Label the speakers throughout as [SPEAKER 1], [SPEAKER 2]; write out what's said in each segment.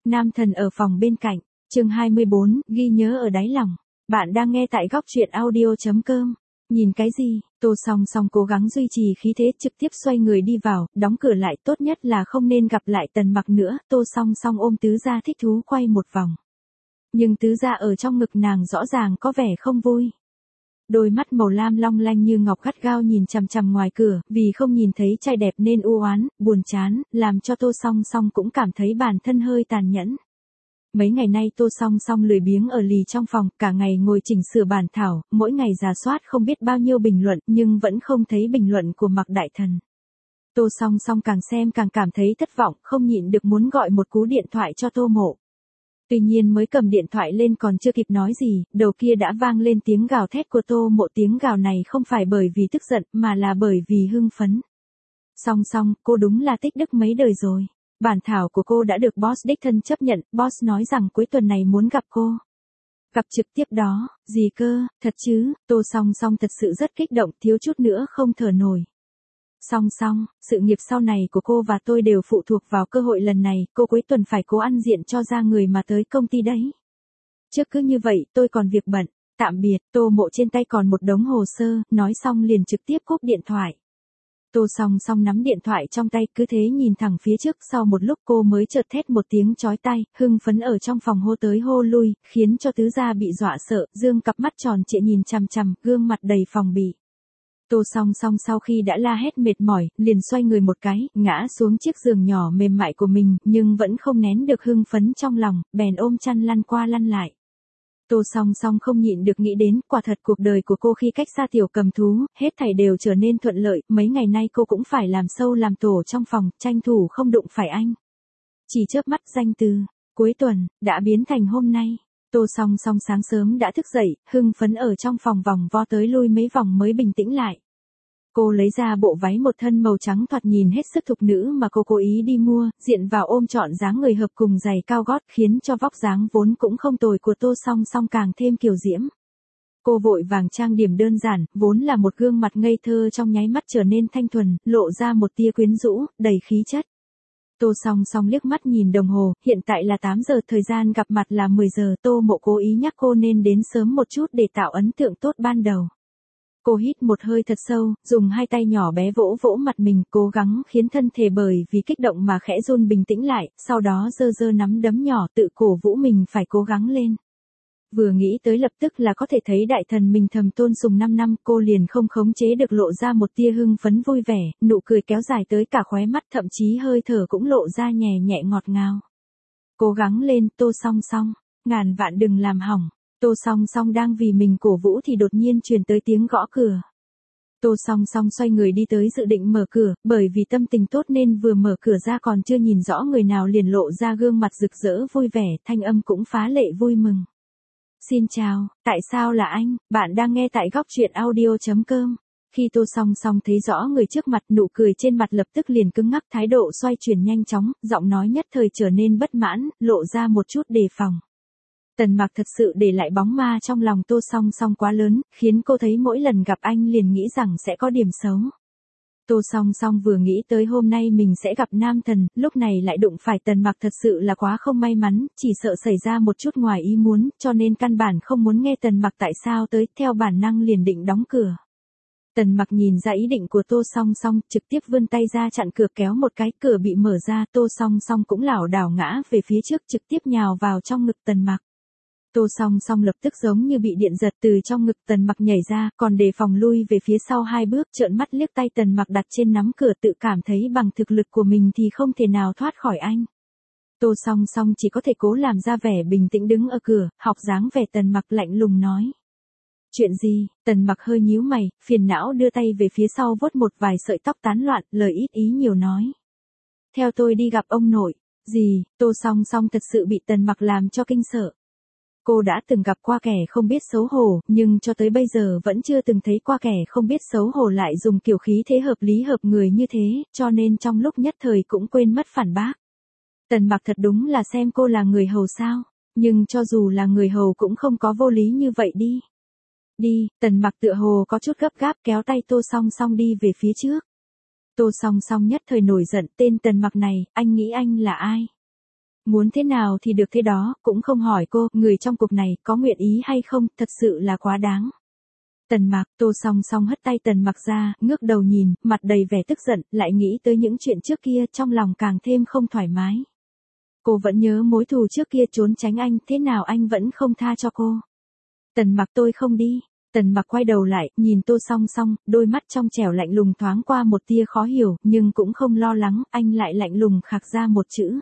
[SPEAKER 1] Nam thần ở phòng bên cạnh, chương 24, ghi nhớ ở đáy lòng. Bạn đang nghe tại góc truyện audio.com. Nhìn cái gì? Tô Song Song cố gắng duy trì khí thế, trực tiếp xoay người đi vào, đóng cửa lại, tốt nhất là không nên gặp lại Tần Mặc nữa. Tô Song Song ôm Tứ Gia thích thú quay một vòng. Nhưng Tứ Gia ở trong ngực nàng rõ ràng có vẻ không vui. Đôi mắt màu lam long lanh như ngọc gắt gao nhìn chằm chằm ngoài cửa, vì không nhìn thấy trai đẹp nên u oán, buồn chán, làm cho Tô Song Song cũng cảm thấy bản thân hơi tàn nhẫn. Mấy ngày nay Tô Song Song lười biếng ở lì trong phòng, cả ngày ngồi chỉnh sửa bản thảo, mỗi ngày rà soát không biết bao nhiêu bình luận nhưng vẫn không thấy bình luận của Mạc Đại Thần. Tô Song Song càng xem càng cảm thấy thất vọng, không nhịn được muốn gọi một cú điện thoại cho Tô Mộ. Tuy nhiên mới cầm điện thoại lên còn chưa kịp nói gì, đầu kia đã vang lên tiếng gào thét của Tô Mộ. Tiếng gào này không phải bởi vì tức giận mà là bởi vì hưng phấn. Song Song, cô đúng là tích đức mấy đời rồi. Bản thảo của cô đã được boss đích thân chấp nhận, boss nói rằng cuối tuần này muốn gặp cô. Gặp trực tiếp đó, gì cơ, thật chứ? Tô Song Song thật sự rất kích động, thiếu chút nữa không thở nổi. Song Song, sự nghiệp sau này của cô và tôi đều phụ thuộc vào cơ hội lần này, cô cuối tuần phải cố ăn diện cho ra người mà tới công ty đấy. Trước cứ như vậy, tôi còn việc bận, tạm biệt. Tô Mộ trên tay còn một đống hồ sơ, nói xong liền trực tiếp cúp điện thoại. Tô Song Song nắm điện thoại trong tay, cứ thế nhìn thẳng phía trước, sau một lúc cô mới chợt thét một tiếng chói tai, hưng phấn ở trong phòng hô tới hô lui, khiến cho Tứ Gia bị dọa sợ, dương cặp mắt tròn trịa nhìn chằm chằm, gương mặt đầy phòng bị. Tô Song Song sau khi đã la hét mệt mỏi, liền xoay người một cái, ngã xuống chiếc giường nhỏ mềm mại của mình, nhưng vẫn không nén được hưng phấn trong lòng, bèn ôm chăn lăn qua lăn lại. Tô Song Song không nhịn được nghĩ đến, quả thật cuộc đời của cô khi cách xa Tiểu Cầm Thú, hết thảy đều trở nên thuận lợi, mấy ngày nay cô cũng phải làm sâu làm tổ trong phòng, tranh thủ không đụng phải anh. Chỉ chớp mắt danh từ, cuối tuần, đã biến thành hôm nay. Tô Song Song sáng sớm đã thức dậy, hưng phấn ở trong phòng vòng vo tới lui mấy vòng mới bình tĩnh lại. Cô lấy ra bộ váy một thân màu trắng thoạt nhìn hết sức thục nữ mà cô cố ý đi mua, diện vào ôm trọn dáng người hợp cùng giày cao gót, khiến cho vóc dáng vốn cũng không tồi của Tô Song Song càng thêm kiều diễm. Cô vội vàng trang điểm đơn giản, vốn là một gương mặt ngây thơ trong nháy mắt trở nên thanh thuần, lộ ra một tia quyến rũ, đầy khí chất. Tô Song Song liếc mắt nhìn đồng hồ, hiện tại là 8 giờ, thời gian gặp mặt là 10 giờ, Tô Mộ cố ý nhắc cô nên đến sớm một chút để tạo ấn tượng tốt ban đầu. Cô hít một hơi thật sâu, dùng hai tay nhỏ bé vỗ vỗ mặt mình, cố gắng khiến thân thể bởi vì kích động mà khẽ run bình tĩnh lại, sau đó giơ giơ nắm đấm nhỏ tự cổ vũ mình phải cố gắng lên. Vừa nghĩ tới lập tức là có thể thấy đại thần mình thầm tôn sùng 5 năm, cô liền không khống chế được lộ ra một tia hưng phấn vui vẻ, nụ cười kéo dài tới cả khóe mắt, thậm chí hơi thở cũng lộ ra nhẹ nhẹ ngọt ngào. Cố gắng lên, Tô Song Song, ngàn vạn đừng làm hỏng. Tô Song Song đang vì mình cổ vũ thì đột nhiên truyền tới tiếng gõ cửa. Tô Song Song xoay người đi tới dự định mở cửa, bởi vì tâm tình tốt nên vừa mở cửa ra còn chưa nhìn rõ người nào liền lộ ra gương mặt rực rỡ vui vẻ, thanh âm cũng phá lệ vui mừng. Xin chào, tại sao là anh? Bạn đang nghe tại góc truyện audio.com. Khi Tô Song Song thấy rõ người trước mặt, nụ cười trên mặt lập tức liền cứng ngắc, thái độ xoay chuyển nhanh chóng, giọng nói nhất thời trở nên bất mãn, lộ ra một chút đề phòng. Tần Mặc thật sự để lại bóng ma trong lòng Tô Song Song quá lớn, khiến cô thấy mỗi lần gặp anh liền nghĩ rằng sẽ có điểm xấu. Tô Song Song vừa nghĩ tới hôm nay mình sẽ gặp nam thần, lúc này lại đụng phải Tần Mặc thật sự là quá không may mắn, chỉ sợ xảy ra một chút ngoài ý muốn, cho nên căn bản không muốn nghe Tần Mặc tại sao tới, theo bản năng liền định đóng cửa. Tần Mặc nhìn ra ý định của Tô Song Song, trực tiếp vươn tay ra chặn cửa, kéo một cái, cửa bị mở ra, Tô Song Song cũng lảo đảo ngã về phía trước, trực tiếp nhào vào trong ngực Tần Mặc. Tô Song Song lập tức giống như bị điện giật, từ trong ngực Tần Mặc nhảy ra, còn đề phòng lui về phía sau 2 bước, trợn mắt liếc tay Tần Mặc đặt trên nắm cửa, tự cảm thấy bằng thực lực của mình thì không thể nào thoát khỏi anh. Tô Song Song chỉ có thể cố làm ra vẻ bình tĩnh đứng ở cửa, học dáng vẻ Tần Mặc lạnh lùng nói. Chuyện gì? Tần Mặc hơi nhíu mày, phiền não đưa tay về phía sau vuốt một vài sợi tóc tán loạn, lời ít ý nhiều nói. Theo tôi đi gặp ông nội. Gì? Tô Song Song thật sự bị Tần Mặc làm cho kinh sợ. Cô đã từng gặp qua kẻ không biết xấu hổ, nhưng cho tới bây giờ vẫn chưa từng thấy qua kẻ không biết xấu hổ lại dùng kiểu khí thế hợp lý hợp người như thế, cho nên trong lúc nhất thời cũng quên mất phản bác. Tần Mặc thật đúng là xem cô là người hầu sao, nhưng cho dù là người hầu cũng không có vô lý như vậy đi. Đi, Tần Mặc tựa hồ có chút gấp gáp kéo tay Tô Song Song đi về phía trước. Tô Song Song nhất thời nổi giận, tên Tần Mặc này, anh nghĩ anh là ai? Muốn thế nào thì được thế đó, cũng không hỏi cô, người trong cuộc này, có nguyện ý hay không, thật sự là quá đáng. Tần Mặc, Tô Song Song hất tay Tần Mặc ra, ngước đầu nhìn, mặt đầy vẻ tức giận, lại nghĩ tới những chuyện trước kia, trong lòng càng thêm không thoải mái. Cô vẫn nhớ mối thù trước kia trốn tránh anh, thế nào anh vẫn không tha cho cô. Tần Mặc, tôi không đi. Tần Mặc quay đầu lại, nhìn Tô Song Song, đôi mắt trong trẻo lạnh lùng thoáng qua một tia khó hiểu, nhưng cũng không lo lắng, anh lại lạnh lùng khạc ra một chữ.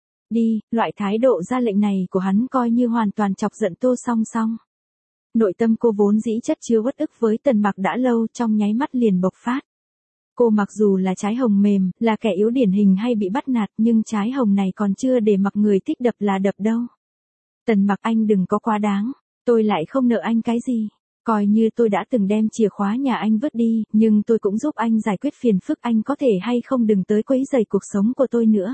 [SPEAKER 1] Đi, loại thái độ ra lệnh này của hắn coi như hoàn toàn chọc giận Tô Song Song. Nội tâm cô vốn dĩ chất chứa uất ức với Tần Mặc đã lâu, trong nháy mắt liền bộc phát. Cô mặc dù là trái hồng mềm, là kẻ yếu điển hình hay bị bắt nạt, nhưng trái hồng này còn chưa để mặc người thích đập là đập đâu. Tần Mặc, anh đừng có quá đáng, tôi lại không nợ anh cái gì. Coi như tôi đã từng đem chìa khóa nhà anh vứt đi, nhưng tôi cũng giúp anh giải quyết phiền phức, anh có thể hay không đừng tới quấy rầy cuộc sống của tôi nữa.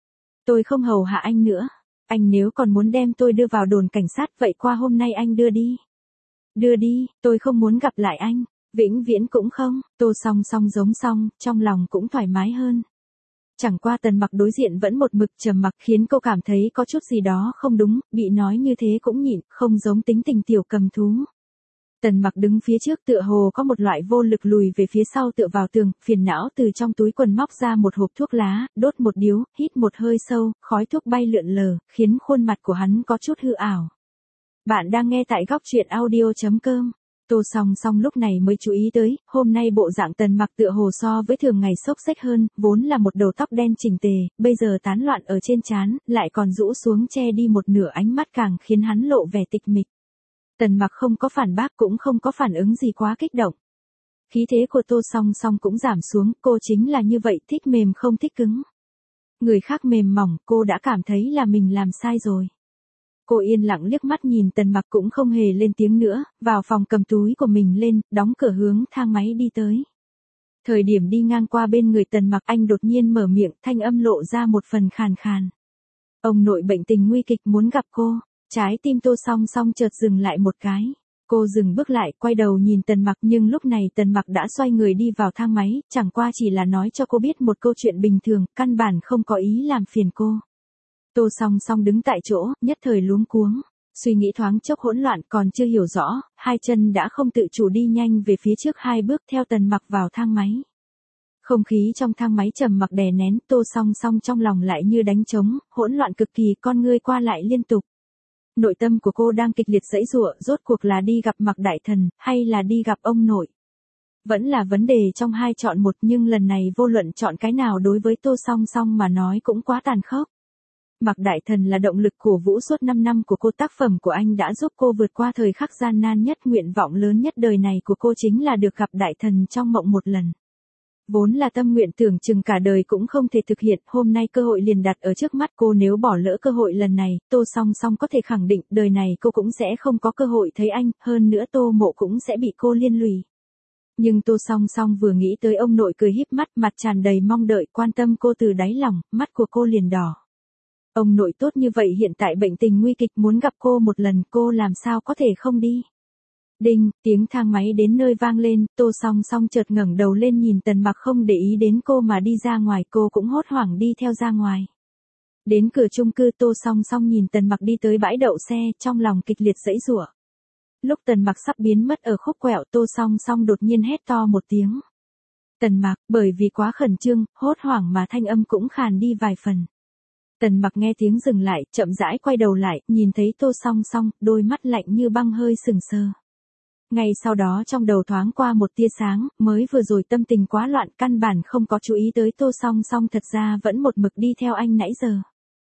[SPEAKER 1] Tôi không hầu hạ anh nữa. Anh nếu còn muốn đem tôi đưa vào đồn cảnh sát, vậy qua hôm nay anh đưa đi. Đưa đi, tôi không muốn gặp lại anh. Vĩnh viễn cũng không. Tô Song Song giống xong, trong lòng cũng thoải mái hơn. Chẳng qua Tần Mặc đối diện vẫn một mực trầm mặc, khiến cô cảm thấy có chút gì đó không đúng, bị nói như thế cũng nhịn, không giống tính tình tiểu cầm thú. Tần Mặc đứng phía trước tựa hồ có một loại vô lực lùi về phía sau tựa vào tường, phiền não từ trong túi quần móc ra một hộp thuốc lá, đốt một điếu, hít một hơi sâu, khói thuốc bay lượn lờ, khiến khuôn mặt của hắn có chút hư ảo. Bạn đang nghe tại góc truyện audio.com. Tô Song Song lúc này mới chú ý tới, hôm nay bộ dạng Tần Mặc tựa hồ so với thường ngày xốc xếch hơn, vốn là một đầu tóc đen chỉnh tề, bây giờ tán loạn ở trên trán, lại còn rũ xuống che đi một nửa, ánh mắt càng khiến hắn lộ vẻ tịch mịch. Tần Mặc không có phản bác cũng không có phản ứng gì quá kích động. Khí thế của Tô Song Song cũng giảm xuống, cô chính là như vậy, thích mềm không thích cứng. Người khác mềm mỏng, cô đã cảm thấy là mình làm sai rồi. Cô yên lặng liếc mắt nhìn Tần Mặc cũng không hề lên tiếng nữa, vào phòng cầm túi của mình lên, đóng cửa hướng thang máy đi tới. Thời điểm đi ngang qua bên người Tần Mặc, anh đột nhiên mở miệng, thanh âm lộ ra một phần khàn khàn. Ông nội bệnh tình nguy kịch muốn gặp cô. Trái tim Tô Song Song chợt dừng lại một cái. Cô dừng bước lại, quay đầu nhìn Tần Mặc, nhưng lúc này Tần Mặc đã xoay người đi vào thang máy, chẳng qua chỉ là nói cho cô biết một câu chuyện bình thường, căn bản không có ý làm phiền cô. Tô Song Song đứng tại chỗ, nhất thời luống cuống. Suy nghĩ thoáng chốc hỗn loạn, còn chưa hiểu rõ, hai chân đã không tự chủ đi nhanh về phía trước hai bước theo Tần Mặc vào thang máy. Không khí trong thang máy trầm mặc đè nén, Tô Song Song trong lòng lại như đánh trống, hỗn loạn cực kỳ, con ngươi qua lại liên tục. Nội tâm của cô đang kịch liệt giãy giụa, rốt cuộc là đi gặp Mạc Đại Thần, hay là đi gặp ông nội. Vẫn là vấn đề trong hai chọn một, nhưng lần này vô luận chọn cái nào đối với Tô Song Song mà nói cũng quá tàn khốc. Mạc Đại Thần là động lực cổ vũ suốt 5 năm của cô, tác phẩm của anh đã giúp cô vượt qua thời khắc gian nan nhất, nguyện vọng lớn nhất đời này của cô chính là được gặp Đại Thần trong mộng một lần. Vốn là tâm nguyện tưởng chừng cả đời cũng không thể thực hiện, hôm nay cơ hội liền đặt ở trước mắt cô, nếu bỏ lỡ cơ hội lần này, Tô Song Song có thể khẳng định đời này cô cũng sẽ không có cơ hội thấy anh, hơn nữa Tô Mộ cũng sẽ bị cô liên lụy. Nhưng Tô Song Song vừa nghĩ tới ông nội cười híp mắt, mặt tràn đầy mong đợi, quan tâm cô từ đáy lòng, mắt của cô liền đỏ. Ông nội tốt như vậy hiện tại bệnh tình nguy kịch muốn gặp cô một lần, cô làm sao có thể không đi. Đinh, tiếng thang máy đến nơi vang lên, Tô Song Song chợt ngẩng đầu lên nhìn Tần Mặc không để ý đến cô mà đi ra ngoài, cô cũng hốt hoảng đi theo ra ngoài. Đến cửa chung cư, Tô Song Song nhìn Tần Mặc đi tới bãi đậu xe, trong lòng kịch liệt giãy giụa. Lúc Tần Mặc sắp biến mất ở khúc quẹo, Tô Song Song đột nhiên hét to một tiếng. Tần Mặc, bởi vì quá khẩn trương, hốt hoảng mà thanh âm cũng khàn đi vài phần. Tần Mặc nghe tiếng dừng lại, chậm rãi quay đầu lại, nhìn thấy Tô Song Song, đôi mắt lạnh như băng hơi sừng sờ. Ngay sau đó trong đầu thoáng qua một tia sáng, mới vừa rồi tâm tình quá loạn, căn bản không có chú ý tới Tô Song Song thật ra vẫn một mực đi theo anh nãy giờ.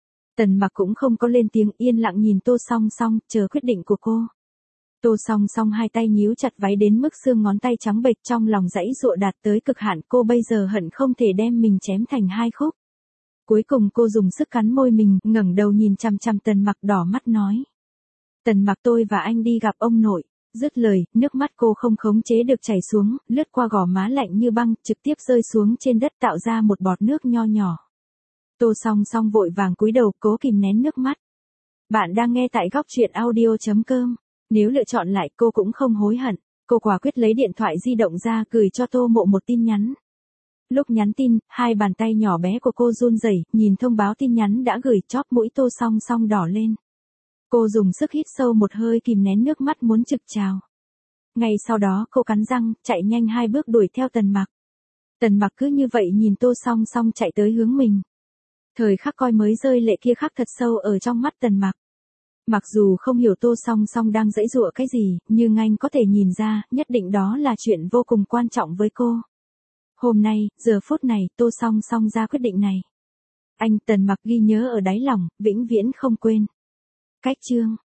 [SPEAKER 1] Tần Mặc cũng không có lên tiếng, yên lặng nhìn Tô Song Song, chờ quyết định của cô. Tô Song Song hai tay nhíu chặt váy đến mức xương ngón tay trắng bệch, trong lòng giãy giụa đạt tới cực hạn, cô bây giờ hận không thể đem mình chém thành hai khúc. Cuối cùng cô dùng sức cắn môi mình, ngẩng đầu nhìn chằm chằm Tần Mặc, đỏ mắt nói. Tần Mặc, tôi và anh đi gặp ông nội. Dứt lời, nước mắt cô không khống chế được chảy xuống, lướt qua gò má lạnh như băng, trực tiếp rơi xuống trên đất tạo ra một bọt nước nho nhỏ. Tô Song Song vội vàng cúi đầu, cố kìm nén nước mắt. Bạn đang nghe tại góc truyện audio.com. Nếu lựa chọn lại, cô cũng không hối hận. Cô quả quyết lấy điện thoại di động ra, gửi cho Tô Mộ một tin nhắn. Lúc nhắn tin, hai bàn tay nhỏ bé của cô run rẩy, nhìn thông báo tin nhắn đã gửi, chóp mũi Tô Song Song đỏ lên. Cô dùng sức hít sâu một hơi kìm nén nước mắt muốn trực trào. Ngay sau đó cô cắn răng, chạy nhanh 2 bước đuổi theo Tần Mặc. Tần Mặc cứ như vậy nhìn Tô Song Song chạy tới hướng mình. Thời khắc coi mới rơi lệ kia khắc thật sâu ở trong mắt Tần Mặc. Mặc dù không hiểu Tô Song Song đang giãy giụa cái gì, nhưng anh có thể nhìn ra, nhất định đó là chuyện vô cùng quan trọng với cô. Hôm nay, giờ phút này, Tô Song Song ra quyết định này. Anh Tần Mặc ghi nhớ ở đáy lòng, vĩnh viễn không quên. Cách chương